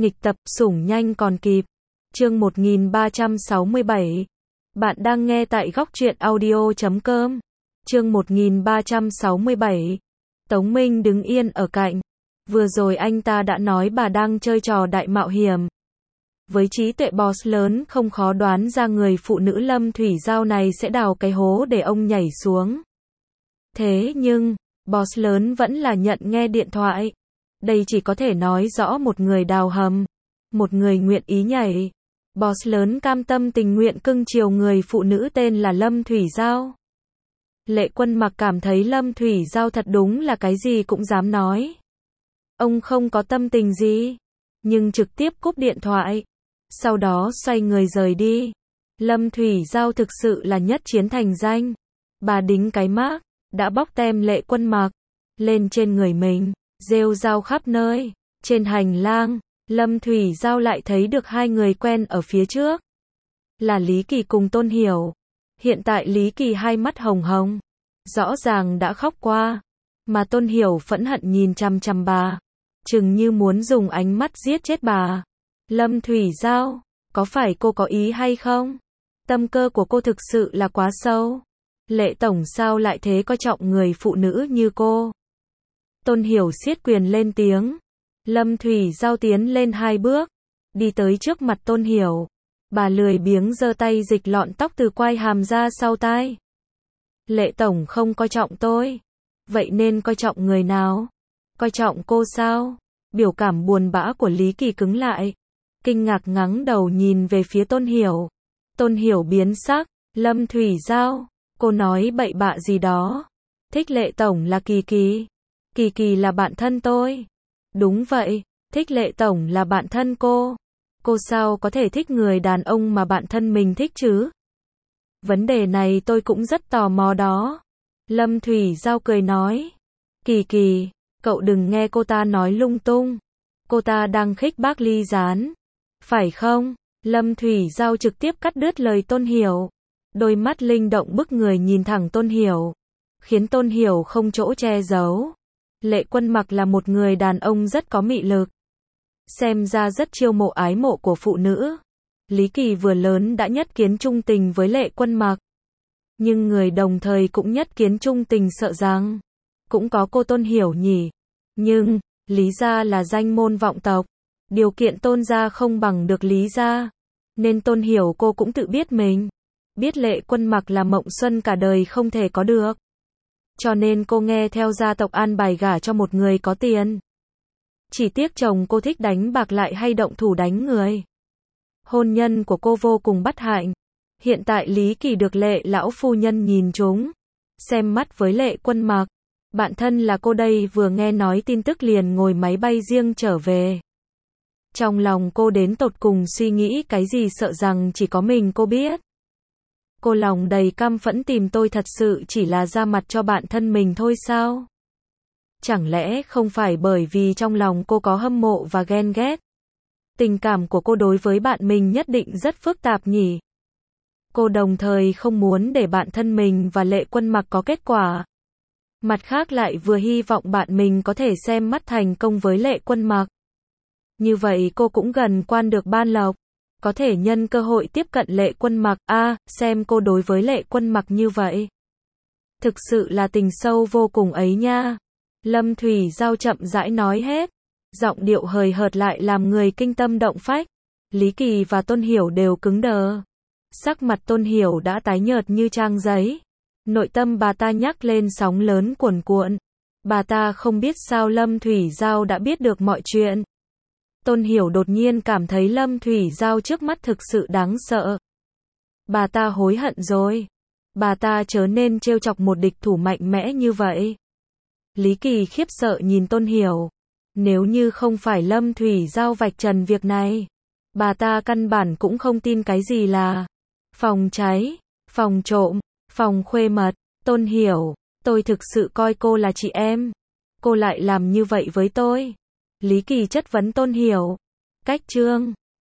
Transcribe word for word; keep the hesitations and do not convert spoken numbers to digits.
Nghịch tập, sủng nhanh còn kịp. Chương một nghìn ba trăm sáu mươi bảy. Bạn đang nghe tại góc truyện audio chấm com. Chương một nghìn ba trăm sáu mươi bảy. Tống Minh đứng yên ở cạnh. Vừa rồi anh ta đã nói bà đang chơi trò đại mạo hiểm. Với trí tuệ boss lớn, không khó đoán ra người phụ nữ Lâm Thủy Giao này sẽ đào cái hố để ông nhảy xuống. Thế nhưng, boss lớn vẫn là nhận nghe điện thoại. Đây chỉ có thể nói rõ một người đào hầm, một người nguyện ý nhảy. Boss lớn cam tâm tình nguyện cưng chiều người phụ nữ tên là Lâm Thủy Giao. Lệ Quân Mặc cảm thấy Lâm Thủy Giao thật đúng là cái gì cũng dám nói. Ông không có tâm tình gì, nhưng trực tiếp cúp điện thoại. Sau đó xoay người rời đi. Lâm Thủy Giao thực sự là nhất chiến thành danh. Bà đính cái mác, đã bóc tem Lệ Quân Mặc lên trên người mình, rêu rao khắp nơi. Trên hành lang, Lâm Thủy Giao lại thấy được hai người quen ở phía trước. Là Lý Kỳ cùng Tôn Hiểu. Hiện tại Lý Kỳ hai mắt hồng hồng, rõ ràng đã khóc qua. Mà Tôn Hiểu phẫn hận nhìn chằm chằm bà, chừng như muốn dùng ánh mắt giết chết bà. Lâm Thủy Giao, có phải cô có ý hay không? Tâm cơ của cô thực sự là quá sâu. Lệ tổng sao lại thế coi trọng người phụ nữ như cô? Tôn Hiểu siết quyền lên tiếng. Lâm Thủy Giao tiến lên hai bước, đi tới trước mặt Tôn Hiểu. Bà lười biếng giơ tay dịch lọn tóc từ quai hàm ra sau tai. Lệ tổng không coi trọng tôi, vậy nên coi trọng người nào? Coi trọng cô sao? Biểu cảm buồn bã của Lý Kỳ cứng lại, kinh ngạc ngẩng đầu nhìn về phía Tôn Hiểu. Tôn Hiểu biến sắc. Lâm Thủy Giao, cô nói bậy bạ gì đó? Thích Lệ tổng là Kỳ Kỳ. Kỳ Kỳ là bạn thân tôi. Đúng vậy, thích Lệ tổng là bạn thân cô. Cô sao có thể thích người đàn ông mà bạn thân mình thích chứ? Vấn đề này tôi cũng rất tò mò đó. Lâm Thủy Giao cười nói. Kỳ Kỳ, cậu đừng nghe cô ta nói lung tung. Cô ta đang khích bác Ly Gián, phải không? Lâm Thủy Giao trực tiếp cắt đứt lời Tôn Hiểu. Đôi mắt linh động bức người nhìn thẳng Tôn Hiểu, khiến Tôn Hiểu không chỗ che giấu. Lệ Quân Mặc là một người đàn ông rất có mị lực, xem ra rất chiêu mộ ái mộ của phụ nữ. Lý Kỳ vừa lớn đã nhất kiến trung tình với Lệ Quân Mặc, nhưng người đồng thời cũng nhất kiến trung tình sợ rằng cũng có cô Tôn Hiểu nhỉ. Nhưng Lý gia là danh môn vọng tộc, điều kiện Tôn gia không bằng được Lý gia, nên Tôn Hiểu cô cũng tự biết mình, biết Lệ Quân Mặc là mộng xuân cả đời không thể có được. Cho nên cô nghe theo gia tộc an bài gả cho một người có tiền. Chỉ tiếc chồng cô thích đánh bạc lại hay động thủ đánh người. Hôn nhân của cô vô cùng bất hạnh. Hiện tại Lý Kỳ được Lệ lão phu nhân nhìn trúng, xem mắt với Lệ Quân Mặc. Bạn thân là cô đây vừa nghe nói tin tức liền ngồi máy bay riêng trở về. Trong lòng cô đến tột cùng suy nghĩ cái gì sợ rằng chỉ có mình cô biết. Cô lòng đầy căm phẫn tìm tôi thật sự chỉ là ra mặt cho bạn thân mình thôi sao? Chẳng lẽ không phải bởi vì trong lòng cô có hâm mộ và ghen ghét? Tình cảm của cô đối với bạn mình nhất định rất phức tạp nhỉ? Cô đồng thời không muốn để bạn thân mình và Lệ Quân Mặc có kết quả. Mặt khác lại vừa hy vọng bạn mình có thể xem mắt thành công với Lệ Quân Mặc. Như vậy cô cũng gần quan được ban lộc, có thể nhân cơ hội tiếp cận Lệ Quân Mặc. A, à, xem cô đối với Lệ Quân Mặc như vậy, thực sự là tình sâu vô cùng ấy nha. Lâm Thủy Giao chậm rãi nói hết, giọng điệu hời hợt lại làm người kinh tâm động phách. Lý Kỳ và Tôn Hiểu đều cứng đờ. Sắc mặt Tôn Hiểu đã tái nhợt như trang giấy. Nội tâm bà ta nhắc lên sóng lớn cuồn cuộn. Bà ta không biết sao Lâm Thủy Giao đã biết được mọi chuyện. Tôn Hiểu đột nhiên cảm thấy Lâm Thủy Giao trước mắt thực sự đáng sợ. Bà ta hối hận rồi. Bà ta chớ nên trêu chọc một địch thủ mạnh mẽ như vậy. Lý Kỳ khiếp sợ nhìn Tôn Hiểu. Nếu như không phải Lâm Thủy Giao vạch trần việc này, bà ta căn bản cũng không tin cái gì là phòng cháy, phòng trộm, phòng khuê mật. Tôn Hiểu, tôi thực sự coi cô là chị em, cô lại làm như vậy với tôi. Lý Kỳ chất vấn Tôn Hiểu. Cách chương